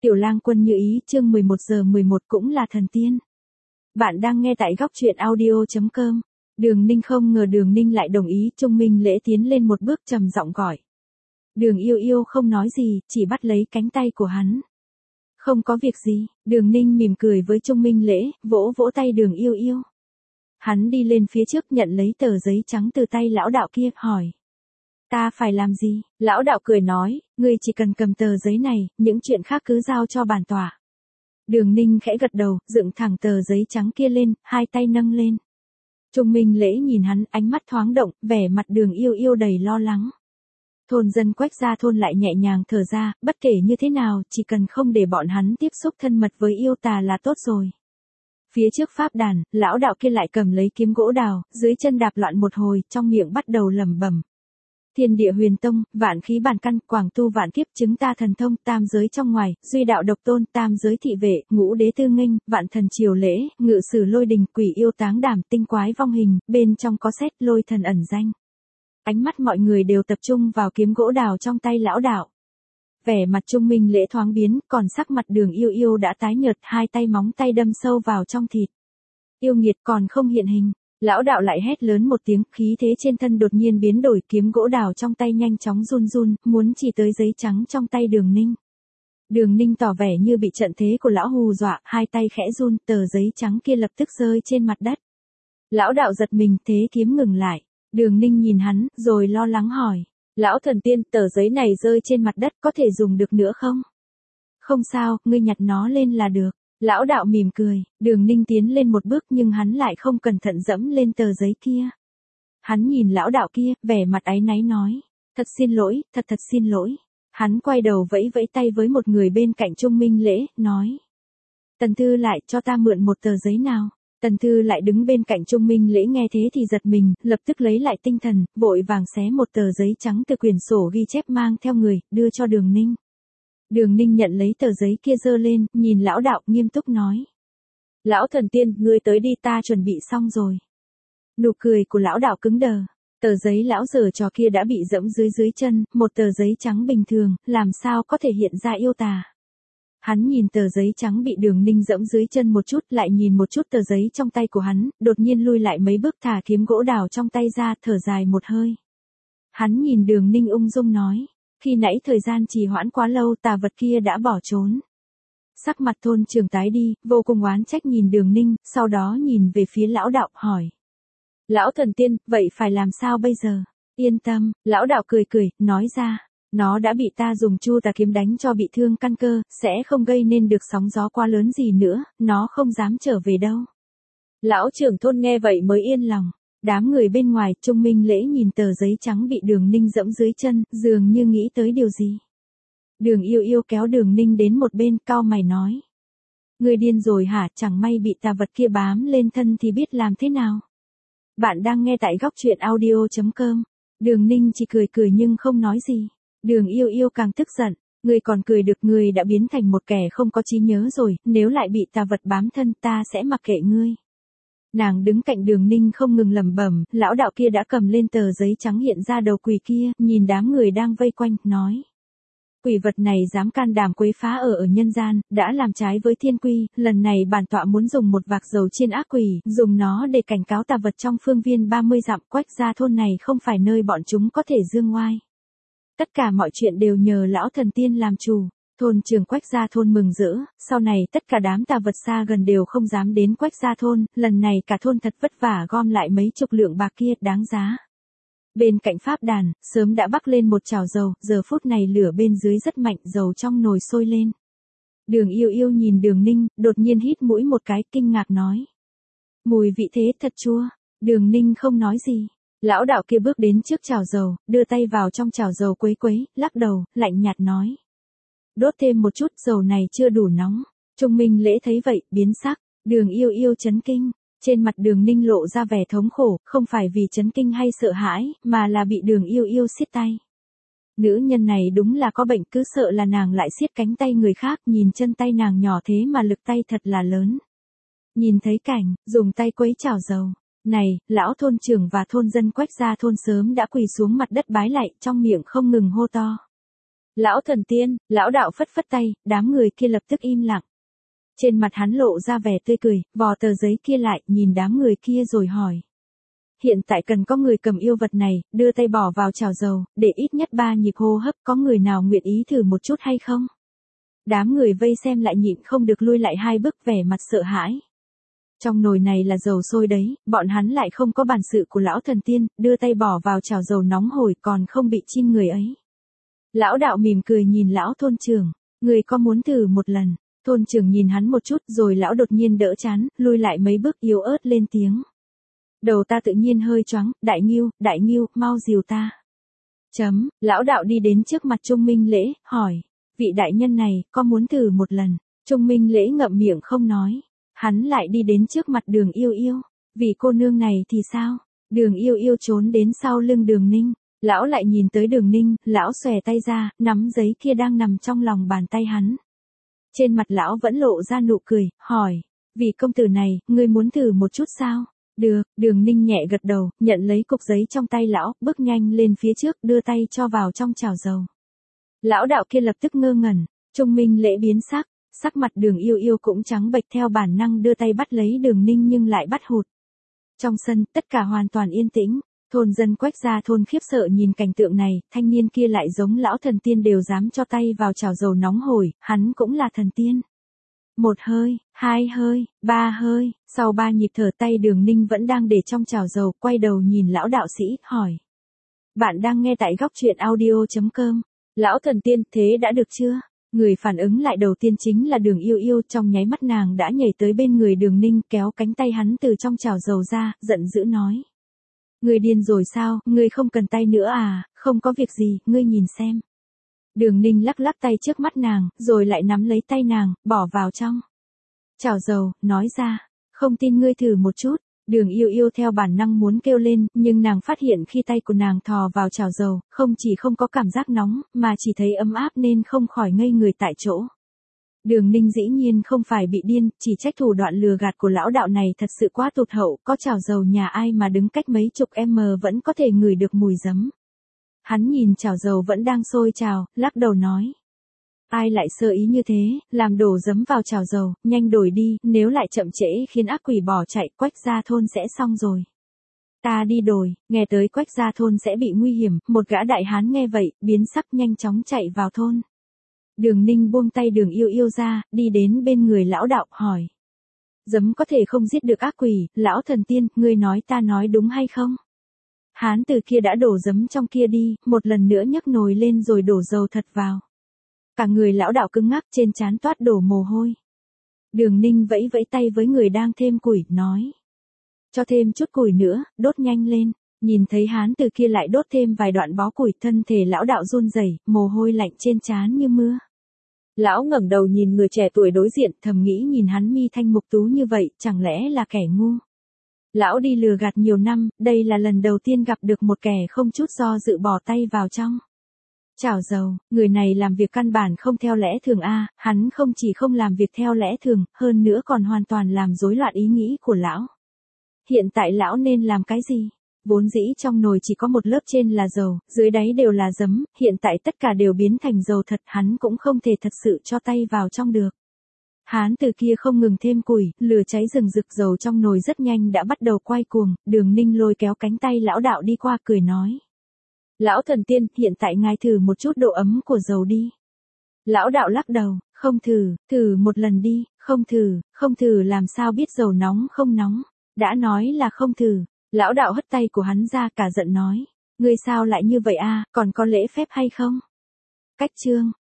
Tiểu lang quân như ý, chương 11 giờ 11 cũng là thần tiên. Bạn đang nghe tại góc truyện audio.com. Đường Ninh không ngờ Đường Ninh lại đồng ý. Trung Minh Lễ tiến lên một bước trầm giọng gọi. Đường Yêu Yêu không nói gì, chỉ bắt lấy cánh tay của hắn. Không có việc gì, Đường Ninh mỉm cười với Trung Minh Lễ, vỗ vỗ tay Đường Yêu Yêu. Hắn đi lên phía trước nhận lấy tờ giấy trắng từ tay lão đạo kia, hỏi. Ta phải làm gì? Lão đạo cười nói, ngươi chỉ cần cầm tờ giấy này, những chuyện khác cứ giao cho bản tòa. Đường Ninh khẽ gật đầu, dựng thẳng tờ giấy trắng kia lên, hai tay nâng lên. Trung Minh Lễ nhìn hắn, ánh mắt thoáng động, vẻ mặt Đường Yêu Yêu đầy lo lắng. Thôn dân Quách Gia thôn lại nhẹ nhàng thở ra, bất kể như thế nào, chỉ cần không để bọn hắn tiếp xúc thân mật với yêu tà là tốt rồi. Phía trước pháp đàn, lão đạo kia lại cầm lấy kiếm gỗ đào, dưới chân đạp loạn một hồi, trong miệng bắt đầu lẩm bẩm. Thiên địa huyền tông, vạn khí bản căn, quảng tu vạn kiếp, chứng ta thần thông, tam giới trong ngoài, duy đạo độc tôn, tam giới thị vệ, ngũ đế tư nghênh, vạn thần triều lễ, ngự sử lôi đình, quỷ yêu táng đảm, tinh quái vong hình, bên trong có xét lôi thần ẩn danh. Ánh mắt mọi người đều tập trung vào kiếm gỗ đào trong tay lão đạo. Vẻ mặt Trung Minh Lễ thoáng biến, còn sắc mặt Đường Yêu Yêu đã tái nhợt, hai tay móng tay đâm sâu vào trong thịt. Yêu nghiệt còn không hiện hình. Lão đạo lại hét lớn một tiếng, khí thế trên thân đột nhiên biến đổi, kiếm gỗ đào trong tay nhanh chóng run run, muốn chỉ tới giấy trắng trong tay Đường Ninh. Đường Ninh tỏ vẻ như bị trận thế của lão hù dọa, hai tay khẽ run, tờ giấy trắng kia lập tức rơi trên mặt đất. Lão đạo giật mình, thế kiếm ngừng lại. Đường Ninh nhìn hắn, rồi lo lắng hỏi. Lão thần tiên, tờ giấy này rơi trên mặt đất có thể dùng được nữa không? Không sao, ngươi nhặt nó lên là được. Lão đạo mỉm cười, Đường Ninh tiến lên một bước nhưng hắn lại không cẩn thận dẫm lên tờ giấy kia. Hắn nhìn lão đạo kia, vẻ mặt áy náy nói, thật xin lỗi, thật xin lỗi. Hắn quay đầu vẫy vẫy tay với một người bên cạnh Trung Minh Lễ, nói. Tần Thư lại cho ta mượn một tờ giấy nào. Tần Thư lại đứng bên cạnh Trung Minh Lễ nghe thế thì giật mình, lập tức lấy lại tinh thần, vội vàng xé một tờ giấy trắng từ quyển sổ ghi chép mang theo người, đưa cho Đường Ninh. Đường Ninh nhận lấy tờ giấy kia giơ lên, nhìn lão đạo nghiêm túc nói. Lão thần tiên, ngươi tới đi, ta chuẩn bị xong rồi. Nụ cười của lão đạo cứng đờ. Tờ giấy lão giở trò kia đã bị dẫm dưới chân, một tờ giấy trắng bình thường, làm sao có thể hiện ra yêu tà. Hắn nhìn tờ giấy trắng bị Đường Ninh dẫm dưới chân một chút, lại nhìn một chút tờ giấy trong tay của hắn, đột nhiên lui lại mấy bước, thả kiếm gỗ đào trong tay ra, thở dài một hơi. Hắn nhìn Đường Ninh ung dung nói. Khi nãy thời gian trì hoãn quá lâu, tà vật kia đã bỏ trốn. Sắc mặt thôn trưởng tái đi, vô cùng oán trách nhìn Đường Ninh, sau đó nhìn về phía lão đạo, hỏi. Lão thần tiên, vậy phải làm sao bây giờ? Yên tâm, lão đạo cười, nói ra. Nó đã bị ta dùng chu tà kiếm đánh cho bị thương căn cơ, sẽ không gây nên được sóng gió quá lớn gì nữa, nó không dám trở về đâu. Lão trưởng thôn nghe vậy mới yên lòng. Đám người bên ngoài, Trung Minh Lễ nhìn tờ giấy trắng bị Đường Ninh dẫm dưới chân, dường như nghĩ tới điều gì. Đường Yêu Yêu kéo Đường Ninh đến một bên, cau mày nói. Ngươi điên rồi hả, chẳng may bị tà vật kia bám lên thân thì biết làm thế nào. Bạn đang nghe tại góc truyện audio.com. Đường Ninh chỉ cười nhưng không nói gì. Đường Yêu Yêu càng tức giận. Ngươi còn cười được, ngươi đã biến thành một kẻ không có trí nhớ rồi, nếu lại bị tà vật bám thân ta sẽ mặc kệ ngươi. Nàng đứng cạnh Đường Ninh không ngừng lẩm bẩm, lão đạo kia đã cầm lên tờ giấy trắng hiện ra đầu quỷ kia, nhìn đám người đang vây quanh, nói. Quỷ vật này dám can đảm quấy phá ở nhân gian, đã làm trái với thiên quy, lần này bản tọa muốn dùng một vạc dầu chiên ác quỷ, dùng nó để cảnh cáo tà vật trong phương viên 30 dặm. Quách Gia thôn này không phải nơi bọn chúng có thể dương oai. Tất cả mọi chuyện đều nhờ lão thần tiên làm chủ. Thôn trưởng Quách Gia thôn mừng rỡ, sau này tất cả đám tà vật xa gần đều không dám đến Quách Gia thôn, lần này cả thôn thật vất vả gom lại mấy chục lượng bạc kia, đáng giá. Bên cạnh pháp đàn, sớm đã bắc lên một chảo dầu, giờ phút này lửa bên dưới rất mạnh, dầu trong nồi sôi lên. Đường Yêu Yêu nhìn Đường Ninh, đột nhiên hít mũi một cái, kinh ngạc nói. Mùi vị thế thật chua. Đường Ninh không nói gì. Lão đạo kia bước đến trước chảo dầu, đưa tay vào trong chảo dầu quấy, lắc đầu, lạnh nhạt nói. Đốt thêm một chút, dầu này chưa đủ nóng. Trung Minh Lễ thấy vậy, biến sắc. Đường Yêu Yêu chấn kinh. Trên mặt Đường Ninh lộ ra vẻ thống khổ, không phải vì chấn kinh hay sợ hãi, mà là bị Đường Yêu Yêu siết tay. Nữ nhân này đúng là có bệnh, cứ sợ là nàng lại siết cánh tay người khác, nhìn chân tay nàng nhỏ thế mà lực tay thật là lớn. Nhìn thấy cảnh, dùng tay quấy chảo dầu. Này, lão thôn trưởng và thôn dân Quách Gia thôn sớm đã quỳ xuống mặt đất bái lạy, trong miệng không ngừng hô to. Lão thần tiên, lão đạo phất phất tay, đám người kia lập tức im lặng. Trên mặt hắn lộ ra vẻ tươi cười, vò tờ giấy kia lại, nhìn đám người kia rồi hỏi. Hiện tại cần có người cầm yêu vật này, đưa tay bỏ vào chảo dầu, để ít nhất 3 nhịp hô hấp, có người nào nguyện ý thử một chút hay không? Đám người vây xem lại nhịn không được lui lại 2 bước, vẻ mặt sợ hãi. Trong nồi này là dầu sôi đấy, bọn hắn lại không có bản sự của lão thần tiên, đưa tay bỏ vào chảo dầu nóng hổi còn không bị chin người ấy. Lão đạo mỉm cười nhìn lão thôn trưởng, người có muốn thử một lần? Thôn trưởng nhìn hắn một chút rồi lão đột nhiên đỡ chán, lui lại mấy bước yếu ớt lên tiếng. Đầu ta tự nhiên hơi choáng, đại nghiêu, mau dìu ta. Lão đạo đi đến trước mặt Trung Minh Lễ, hỏi, vị đại nhân này, có muốn thử một lần? Trung Minh Lễ ngậm miệng không nói. Hắn lại đi đến trước mặt Đường Yêu Yêu. Vì cô nương này thì sao? Đường Yêu Yêu trốn đến sau lưng Đường Ninh. Lão lại nhìn tới Đường Ninh, lão xòe tay ra, nắm giấy kia đang nằm trong lòng bàn tay hắn. Trên mặt lão vẫn lộ ra nụ cười, hỏi, vì công tử này, ngươi muốn thử một chút sao? Được, Đường Ninh nhẹ gật đầu, nhận lấy cục giấy trong tay lão, bước nhanh lên phía trước, đưa tay cho vào trong chảo dầu. Lão đạo kia lập tức ngơ ngẩn, Trung Minh Lễ biến sắc, sắc mặt Đường Yêu Yêu cũng trắng bệch, theo bản năng đưa tay bắt lấy Đường Ninh nhưng lại bắt hụt. Trong sân, tất cả hoàn toàn yên tĩnh, thôn dân Quách Gia thôn khiếp sợ nhìn cảnh tượng này, thanh niên kia lại giống lão thần tiên đều dám cho tay vào chảo dầu nóng hổi, hắn cũng là thần tiên. 1 hơi, 2 hơi, 3 hơi, sau 3 nhịp thở tay Đường Ninh vẫn đang để trong chảo dầu, quay đầu nhìn lão đạo sĩ, hỏi. Bạn đang nghe tại góc truyện audio.com. Lão thần tiên, thế đã được chưa? Người phản ứng lại đầu tiên chính là Đường Yêu Yêu, trong nháy mắt nàng đã nhảy tới bên người Đường Ninh, kéo cánh tay hắn từ trong chảo dầu ra, giận dữ nói. Ngươi điên rồi sao, ngươi không cần tay nữa à, không có việc gì, ngươi nhìn xem. Đường Ninh lắc lắc tay trước mắt nàng, rồi lại nắm lấy tay nàng, bỏ vào trong chảo dầu, nói ra, không tin ngươi thử một chút. Đường Yêu Yêu theo bản năng muốn kêu lên, nhưng nàng phát hiện khi tay của nàng thò vào chảo dầu, không chỉ không có cảm giác nóng, mà chỉ thấy ấm áp nên không khỏi ngây người tại chỗ. Đường Ninh dĩ nhiên không phải bị điên, chỉ trách thủ đoạn lừa gạt của lão đạo này thật sự quá tụt hậu, có chảo dầu nhà ai mà đứng cách mấy chục vẫn có thể ngửi được mùi giấm. Hắn nhìn chảo dầu vẫn đang sôi trào, lắc đầu nói. Ai lại sơ ý như thế, làm đổ giấm vào chảo dầu, nhanh đổi đi, nếu lại chậm trễ khiến ác quỷ bỏ chạy, Quách Gia thôn sẽ xong rồi. Ta đi đổi, nghe tới Quách Gia thôn sẽ bị nguy hiểm, một gã đại hán nghe vậy, biến sắc nhanh chóng chạy vào thôn. Đường Ninh buông tay Đường Yêu Yêu ra, đi đến bên người lão đạo, hỏi. Giấm có thể không giết được ác quỷ, lão thần tiên, ngươi nói ta nói đúng hay không? Hán từ kia đã đổ giấm trong kia đi, một lần nữa nhấc nồi lên rồi đổ dầu thật vào. Cả người lão đạo cứng ngắc, trên trán toát đổ mồ hôi. Đường Ninh vẫy vẫy tay với người đang thêm củi, nói. Cho thêm chút củi nữa, đốt nhanh lên. Nhìn thấy hán từ kia lại đốt thêm vài đoạn bó củi, thân thể lão đạo run rẩy, mồ hôi lạnh trên trán như mưa. Lão ngẩng đầu nhìn người trẻ tuổi đối diện, thầm nghĩ nhìn hắn mi thanh mục tú như vậy, chẳng lẽ là kẻ ngu. Lão đi lừa gạt nhiều năm, đây là lần đầu tiên gặp được một kẻ không chút do dự bỏ tay vào trong chảo dầu. Người này làm việc căn bản không theo lẽ thường a, hắn không chỉ không làm việc theo lẽ thường, hơn nữa còn hoàn toàn làm rối loạn ý nghĩ của lão. Hiện tại lão nên làm cái gì? Vốn dĩ trong nồi chỉ có một lớp trên là dầu, dưới đáy đều là giấm, hiện tại tất cả đều biến thành dầu thật, hắn cũng không thể thật sự cho tay vào trong được. Hán từ kia không ngừng thêm củi, lửa cháy rừng rực, dầu trong nồi rất nhanh đã bắt đầu quay cuồng, Đường Ninh lôi kéo cánh tay lão đạo đi qua, cười nói. Lão thần tiên, hiện tại ngài thử một chút độ ấm của dầu đi. Lão đạo lắc đầu, không thử, thử một lần đi, không thử làm sao biết dầu nóng không nóng, đã nói là không thử. Lão đạo hất tay của hắn ra, cả giận nói, ngươi sao lại như vậy a, còn có lễ phép hay không? Cách chương